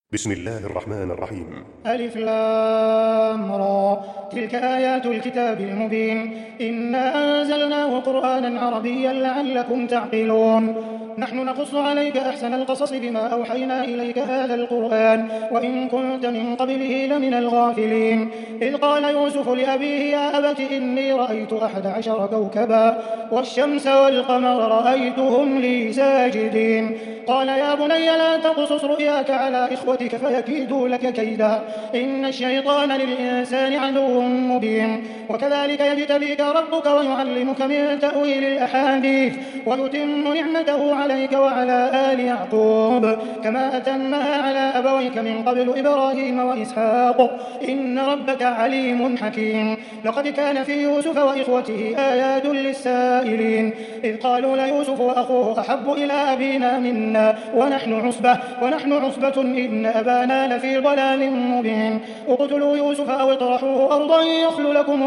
بسم الله الرحمن الرحيم. ألف لام را تلك آيات الكتاب المبين إنا أنزلناه قرآنا عربيا لعلكم تعقلون نحن نقص عليك أحسن القصص بما أوحينا إليك هذا القرآن وإن كنت من قبله لمن الغافلين إذ قال يوسف لأبيه يا أبت إني رأيت 11 كوكبا والشمس والقمر رأيتهم لي ساجدين قال يا بني لا تقصص رؤياك على إخوتك فيكيدوا لك كيدا إن الشيطان للإنسان عدو مبين وكذلك يجتبيك ربك ويعلمك من تأويل الأحاديث ويتم نعمته عليك وعلى آل يعقوب كما أتمها على أبويك من قبل إبراهيم وإسحاق إن ربك عليم حكيم لقد كان في يوسف وإخوته آيات للسائلين إذ قالوا ليوسف وأخوه أحب إلى أبينا منا ونحن عصبة إن أبانا لفي ضلال مبين اقتلوا يوسف أو اطرحوه أرضا يخل لكم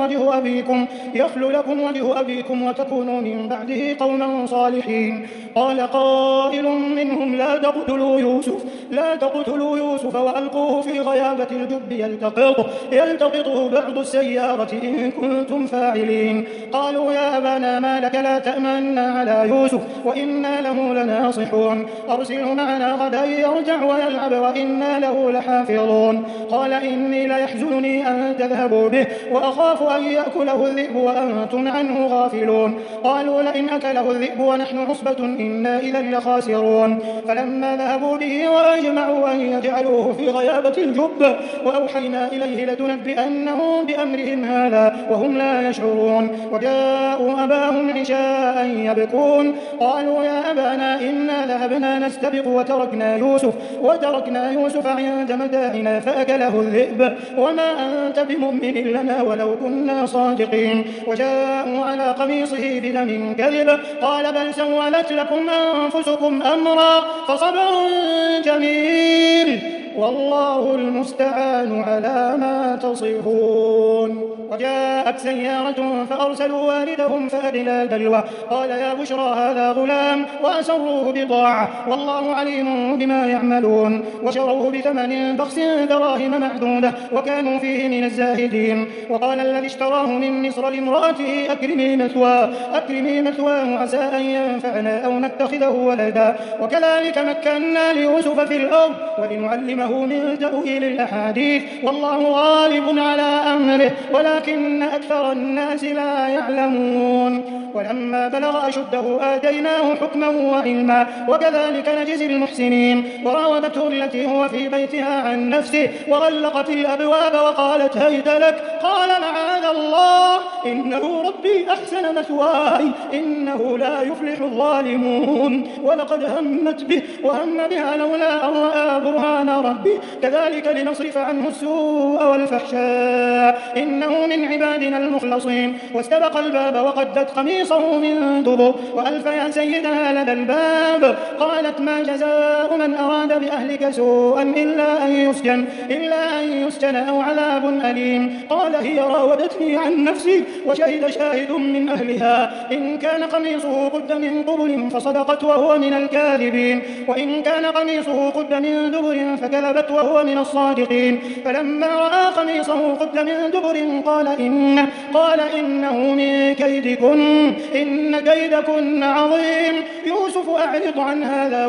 وجه أبيكم وتكونوا من بعده قوما صالحين قال قائل منهم لا تقتلوا يوسف وألقوه في غيابة الجب يلتقطه بعض السيارة إن كنتم فاعلين قالوا يا أبانا ما لك لا تأمنا على يوسف وإنا له لناصحون أرسله معنا غدا يرجع ويلعب وإنا له لحافظون قال إني ليحزنني أن تذهبوا به وأخاف أن يأكله الذئب وأنتم عنه غافلون قالوا لئن أكله الذئب ونحن عصبة إنا إذا لخاسرون فلما ذهبوا به وأجمعوا أن يجعلوه في غيابة الجب وأوحينا إليه لتنبئنهم بأمرهم هذا وهم لا يشعرون وجاءوا أباهم عشاء يبكون قالوا يا أبانا إنا ذهبنا نستبق وتركنا يوسف عند متاعنا فأكله الذئب وما أنت بمؤمن لنا ولو كنا صادقين وجاءوا على قميصه بدم كذب قال بل سولت لكم أنفسكم أمرا فصبر جميل والله المستعان على ما تصفون وجاءت سيارة فأرسلوا واردهم فأدلى دلوه قال يا بشرى هذا غلام وأسروه بضاعة والله عليم بما يعملون وشروه بثمن بخس دراهم معدودة وكانوا فيه من الزاهدين وقال الذي اشتراه من مصر لامرأته أكرمي مثواه عسى أن ينفعنا أو نتخذه ولدا وكذلك مكنا ليوسف في الأرض ولنعلمه من تأويل الأحاديث والله غالب على أمره ولكن أكثر الناس لا يعلمون ولما بلغ أشده آتيناه حكما وعلما وكذلك نجزي المحسنين وراودته التي هو في بيتها عن نفسه وغلقت الأبواب وقالت هيت لك قال معاذ الله إنه ربي أحسن مثواي إنه لا يفلح الظالمون ولقد همت به وهم بها لولا أن رأى برهان ربه كذلك لنصرف عنه السوء والفحشاء إنه من عبادنا المخلصين واستبق الباب وقدت قميصه من دبر وألف يا سيدها لدى الباب قالت ما جزاء من أراد بأهلك سوءا إلا أن يسجن أو عذاب أليم قال هي راودتني عن نفسي وشهد شاهد من أهلها إن كان قميصه قد من قبل فصدقت وهو من الكاذبين وإن كان قميصه قد من دبر فكذبت وهو من الصادقين فلما رأى قميصه قد من دبر قال إنه من كيدكن إن كيدكن عظيم يوسف أعرض عن هذا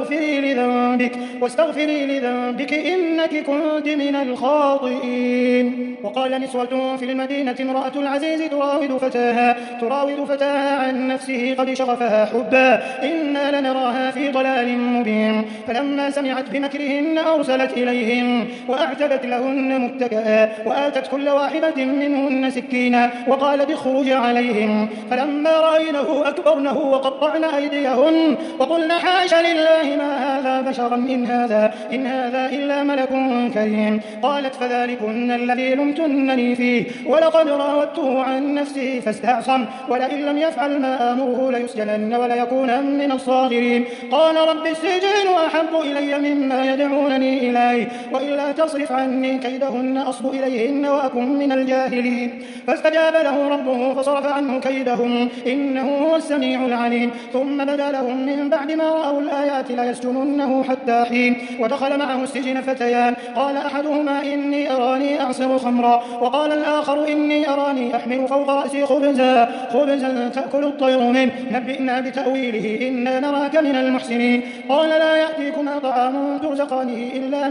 واستغفري لذنبك إنك كنت من الخاطئين وقال نسوة في المدينة امرأة العزيز تراود فتاها عن نفسه قد شغفها حبا إنا لنراها في ضلال مبين فلما سمعت بمكرهن أرسلت إليهم وأعتدت لهن متكئا وآتت كل واحدة منهن سكينا وقالت اخرج عليهم فلما رأينه أكبرنه وقطعن أيديهن وقلن حاش لله ما هذا بشرا إن هذا إلا ملك كريم قالت فذلكن الذي لمتنني فيه ولقد راودته عن نفسه فاستعصم ولئن لم يفعل ما آمره ليسجنن وليكون من الصاغرين قال رب السجن أحب إلي مما يدعونني تردني إليه وإلا تصرف عني كيدهن أصب إليهن وأكن من الجاهلين فاستجاب له ربه فصرف عنه كيدهم إنه هو السميع العليم ثم بدا لهم من بعد ما رأوا الآيات ليسجننه حتى حين ودخل معه السجن فتيان قال أحدهما إني أراني أعصر خمرا وقال الآخر إني أراني أحمل فوق رأسي خبزا تأكل الطير منه نبئنا بتأويله إنا نراك من المحسنين قال لا يأتيكما طعام ترزقانه إلا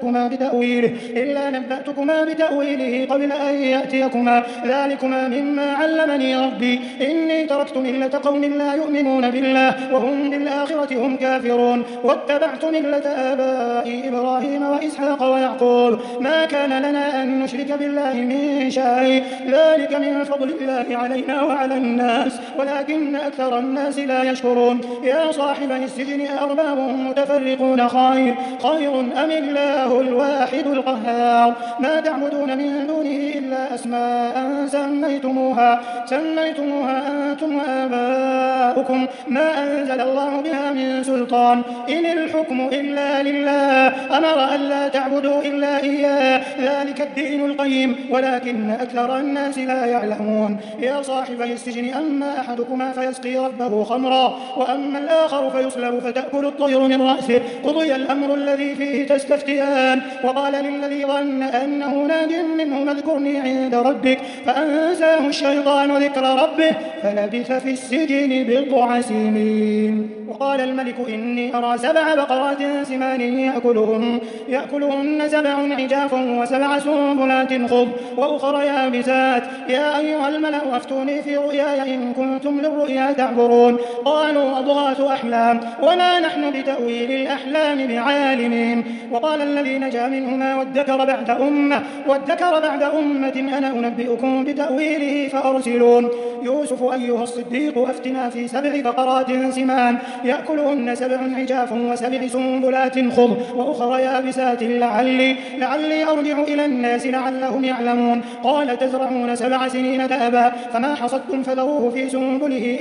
نبأتكما بتأويله قبل أن يأتيكما ذلكما مما علمني ربي إني تركت ملة قوم لا يؤمنون بالله وهم بالآخرة هم كافرون واتبعت ملة آبائي إبراهيم وإسحاق ويعقوب ما كان لنا أن نشرك بالله من شيء ذلك من فضل الله علينا وعلى الناس ولكن أكثر الناس لا يشكرون يا صاحب السجن أرباب متفرقون خير أم الله الواحد القهار ما تعبدون من دونه إلا أسماء سميتموها أنتم وآباؤكم ما أنزل الله بها من سلطان إن الحكم إلا لله أمر أن لا تعبدوا إلا إياه ذلك الدين القيم ولكن أكثر الناس لا يعلمون يا صاحب السجن أما أحدكما فيسقي ربه خمرا وأما الآخر فيصلب فتأكل الطير من رأسه قضي الأمر الذي فيه تستفتيان وقال للذي ظن أنه ناج منه اذكرني عند ربك فأنساه الشيطان ذكر ربه فلبث في السجن بضع سنين وقال الملك إني أرى 7 بقرات سمان يأكلهن 7 عجاف و7 سنبلات خضر وأخرى يابسات يا أيها الملأ أفتوني في رؤياي إن كنتم للرؤيا تعبرون قالوا أضغاث أحلام وما نحن بتأويل الأحلام بعالمين وقال الذي نجا منهما وادكر بعد أمة أنا أنبئكم بتأويله فأرسلون يوسف أيها الصديق أفتنا في 7 بقرات سمان يأكلهن 7 عجاف و7 سنبلات خضر وأخرى يابسات لعلي أرجع إلى الناس لعلهم يعلمون قال تزرعون 7 سنين دابا فما حصدتم فذروه في سنبله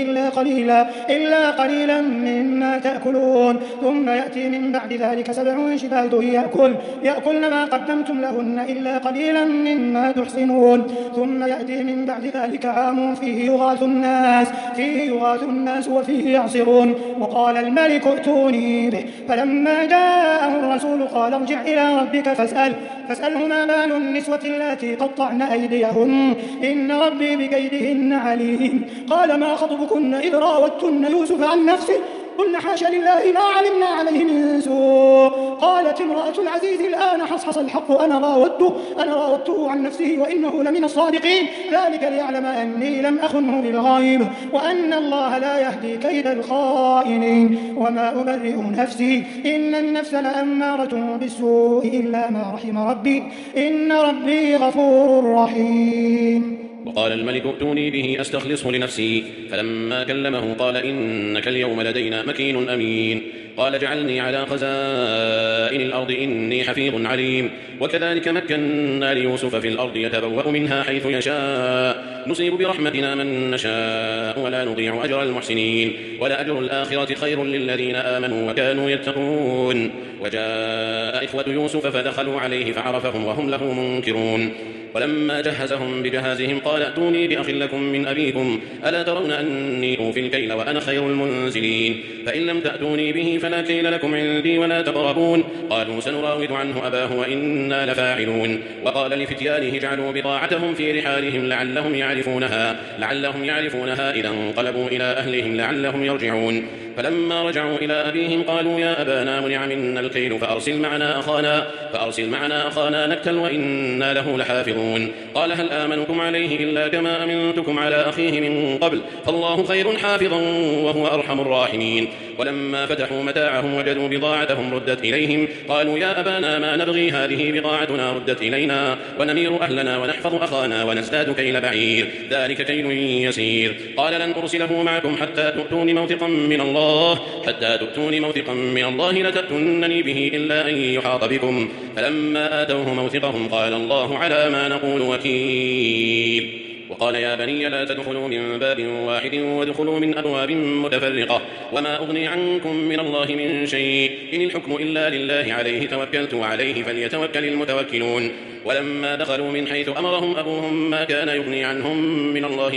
إلا قليلا مما تأكلون ثم يأتي من بعد ذلك 7 شداد يأكلن ما قدمتم لهن إلا قليلا مما تحصنون ثم يأتي من بعد ذلك عام فيه يغاث الناس وفيه يعصرون وقال الملك ائتوني به فلما جاءه الرسول قال ارجع إلى ربك فاسأله ما بال النسوة اللاتي قطعن أيديهن إن ربي بكيدهن عليم قال ما خطبكن إذ راوتن يوسف عن نفسه قلنا حاشا لله ما علمنا عليه من سوء قالت امرأة العزيز الآن حصحص الحق أنا راودته عن نفسه وإنه لمن الصادقين ذلك ليعلم أني لم أخنه بالغيب وأن الله لا يهدي كيد الخائنين وما أبرئ نفسي إن النفس لأمارة بالسوء إلا ما رحم ربي إن ربي غفور رحيم وقال الملك ائتوني به أستخلصه لنفسي فلما كلمه قال إنك اليوم لدينا مكين أمين قال اجعلني على خزائن الأرض إني حفيظ عليم وكذلك مكنا ليوسف في الأرض يتبوأ منها حيث يشاء نصيب برحمتنا من نشاء ولا نضيع أجر المحسنين ولأجر الآخرة خير للذين آمنوا وكانوا يتقون وجاء إخوة يوسف فدخلوا عليه فعرفهم وهم له منكرون ولما جهزهم بجهازهم قال ائتوني بأخ لكم من أبيكم ألا ترون أني أوفي الكيل وأنا خير المنزلين فإن لم تأتوني به فلا كيل لكم عندي ولا تقربون قالوا سنراود عنه أباه وإنا لفاعلون وقال لفتيانه اجعلوا بضاعتهم في رحالهم لعلهم يعرفونها إذا انقلبوا إلى أهلهم لعلهم يرجعون فلما رجعوا إلى أبيهم قالوا يا أبانا منع منا الكيل فأرسل معنا أخانا نكتل وإنا له لحافظون قال هل آمنكم عليه إلا كما أمنتكم على أخيه من قبل فالله خير حافظا وهو أرحم الراحمين ولما فتحوا متاعهم وجدوا بضاعتهم ردت إليهم قالوا يا أبانا ما نبغي هذه بضاعتنا ردت إلينا ونمير أهلنا ونحفظ أخانا ونزداد كيل بعير ذلك كيل يسير قال لن أرسله معكم حتى تؤتون موثقا من الله لتأتونني به إلا أن يحاط بكم فلما آتوه موثقهم قال الله على ما نقول وكيل وقال يا بني لا تدخلوا من باب واحد وادخلوا من أبواب متفرقة وما أغني عنكم من الله من شيء إن الحكم إلا لله عليه توكلت وعليه فليتوكل المتوكلون ولما دخلوا من حيث أمرهم أبوهم ما كان يغني عنهم من الله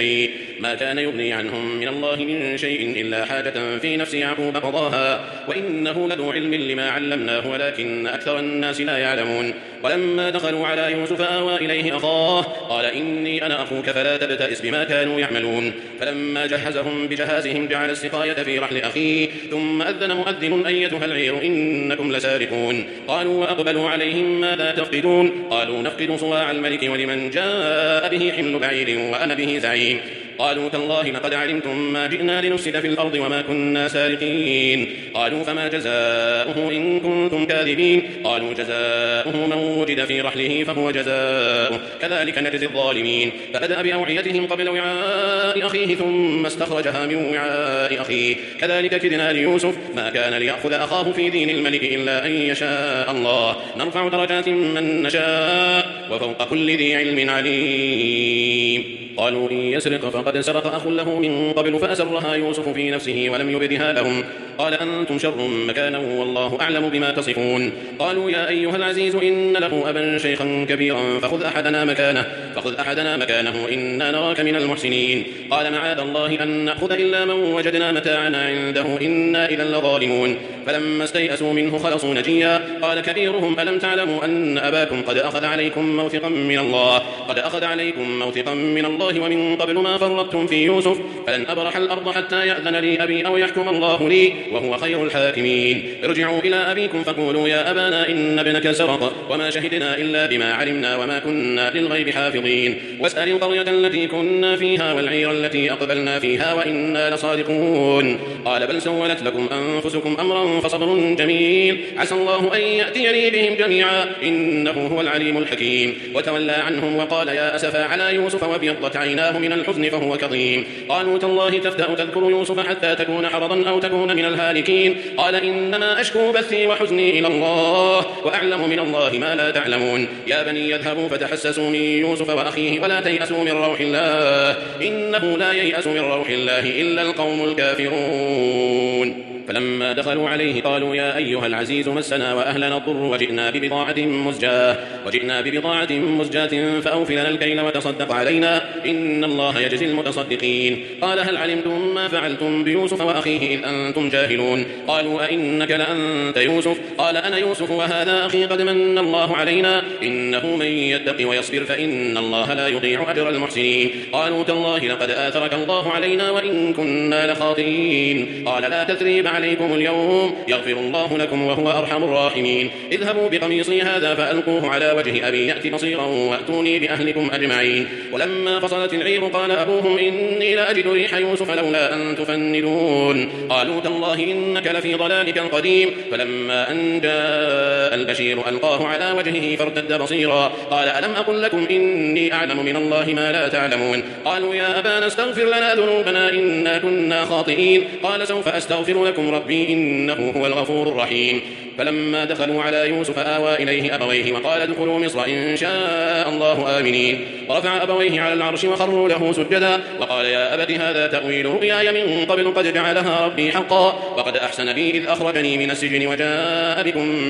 من شيء إلا حاجة في نفس يعقوب قضاها وإنه لذو علم لما علمناه ولكن أكثر الناس لا يعلمون ولما دخلوا على يوسف آوى إليه أخاه قال إني أنا أخوك فلا تبتئس بما كانوا يعملون فلما جهزهم بجهازهم جعل السقاية في رحل أخيه ثم أذن مؤذن أيتها العير إنكم لسارقون قالوا وأقبلوا عليهم ماذا تفقدون قالوا نفقد صواع الملك ولمن جاء به حمل بعير وأنا به زعيم قالوا تالله لقد علمتم ما جئنا لنفسد في الأرض وما كنا سارقين قالوا فما جزاؤه إن كنتم كاذبين قالوا جزاؤه من وجد في رحله فهو جزاؤه كذلك نجزي الظالمين فبدأ بأوعيتهم قبل وعاء أخيه ثم استخرجها من وعاء أخيه كذلك كدنا ليوسف ما كان ليأخذ أخاه في دين الملك إلا أن يشاء الله نرفع درجات من نشاء وفوق كل ذي علم عليم قالوا إن يسرق فقد سرق أخ له من قبل فأسرها يوسف في نفسه ولم يبدها لهم قال أنتم شر مكانا والله أعلم بما تصفون قالوا يا أيها العزيز إن له أبا شيخا كبيرا فخذ أحدنا مكانه إنا نراك من المحسنين قال معاذ الله أن نأخذ إلا من وجدنا متاعنا عنده إنا إذا لظالمون فلما استيئسوا منه خلصوا نجيا قال كبيرهم ألم تعلموا أن أباكم قد أخذ عليكم موثقا من الله ومن قبل ما فرطتم في يوسف فلن أبرح الأرض حتى يأذن لي أبي أو يحكم الله لي وهو خير الحاكمين ارجعوا إلى أبيكم فقولوا يا أبانا إن ابنك سرق وما شهدنا إلا بما علمنا وما كنا للغيب حافظين واسأل القرية التي كنا فيها والعير التي أقبلنا فيها وإنا لصادقون قال بل سولت لكم أنفسكم أمرا فصبر جميل عسى الله أن يأتيني بهم جميعا إنه هو العليم الحكيم وتولى عنهم وقال يا أسفا على يوسف وابيضت عيناه من الحزن فهو كظيم قالوا تالله تفتأ تذكر يوسف حتى تكون حرضا أو تكون من الهالكين قال إنما أشكو بثي وحزني إلى الله وأعلم من الله ما لا تعلمون يا بني يذهبوا فتحسسوا من يوسف وأخيه ولا تيأسوا من روح الله إنه لا ييأس من روح الله إلا القوم الكافرون فلما دخلوا عليه قالوا يا أيها العزيز مسنا وأهلنا الضر وجئنا ببضاعة مزجاة فأوف لنا الكيل وتصدق علينا إن الله يجزي المتصدقين قال هل علمتم ما فعلتم بيوسف وأخيه إذ أنتم جاهلون قالوا أئنك لأنت يوسف قال أنا يوسف وهذا أخي قد من الله علينا إنه من يتق ويصبر فإن الله لا يضيع أجر المحسنين قالوا تالله لقد آثرك الله علينا وإن كنا لخاطئين قال لا تثريب عليكم اليوم يغفر الله لكم وهو أرحم الراحمين اذهبوا بقميصي هذا فألقوه على وجه أبي يأتي بصيرا وأتوني بأهلكم أجمعين ولما فصلت العير قال أبوهم إني لأجد ريح يوسف لولا أن تفندون قالوا تالله إنك لفي ضلالك القديم فلما أن جاء البشير ألقاه على وجهه فارتد بصيرا قال ألم أقل لكم إني أعلم من الله ما لا تعلمون قالوا يا أبانا استغفر لنا ذنوبنا إنا كنا خاطئين قال سوف أستغفر لكم ربي إنه هو الغفور الرحيم فلما دخلوا على يوسف آوى إليه أبويه وقال ادخلوا مصر إن شاء الله آمنين ورفع أبويه على العرش وخروا له سجدا وقال يا أبت هذا تأويل رؤياي من قبل قد جعلها ربي حقا وقد أحسن بي إذ أخرجني من السجن وجاء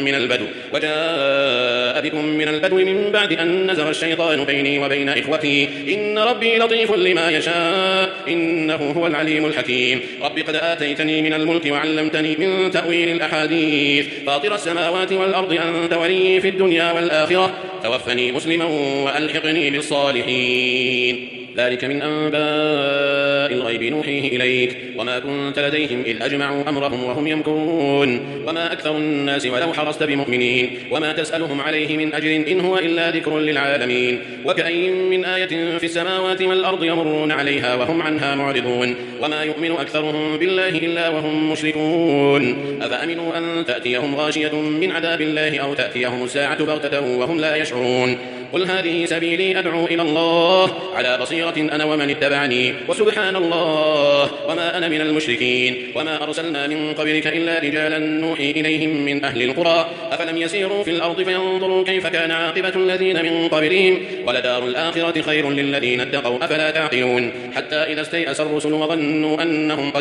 بكم من البدو من بعد أن نزغ الشيطان بيني وبين إخوتي إن ربي لطيف لما يشاء إنه هو العليم الحكيم رب قد آتيتني من الملك وعلمتني من تأويل الأحاديث فاطر السماوات والأرض أنت ولي في الدنيا والآخرة توفني مسلما وألحقني بالصالحين ذلك من أنباء الغيب نوحيه إليك وما كنت لديهم إذ أجمعوا أمرهم وهم يمكرون وما أكثر الناس ولو حرصت بمؤمنين وما تسألهم عليه من أجر إن هو إلا ذكر للعالمين وكأين من آية في السماوات والأرض يمرون عليها وهم عنها معرضون وما يؤمن أكثرهم بالله إلا وهم مشركون أفأمنوا أن تأتيهم غاشية من عذاب الله أو تأتيهم الساعة بغتة وهم لا يشعرون قل هذه سبيلي أدعو إلى الله على بصيرة أنا ومن اتبعني وسبحان الله وما أنا من المشركين. وما أرسلنا من قبلك إلا رجالا نوحي إليهم من أهل القرى أفلم يسيروا في الأرض فينظروا كيف كان عاقبة الذين من قبلهم ولدار الآخرة خير للذين اتقوا أفلا تعقلون. حتى إذا استيأس الرسل وظنوا أنهم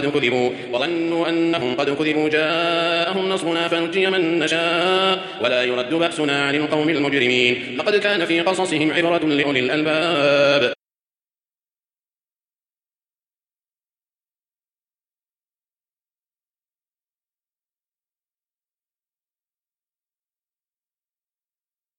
قد كذبوا جاءهم نصرنا فنجي من نشاء ولا يرد بأسنا عن القوم المجرمين. لقد كان في قصصهم عبرة لأولي الألباب.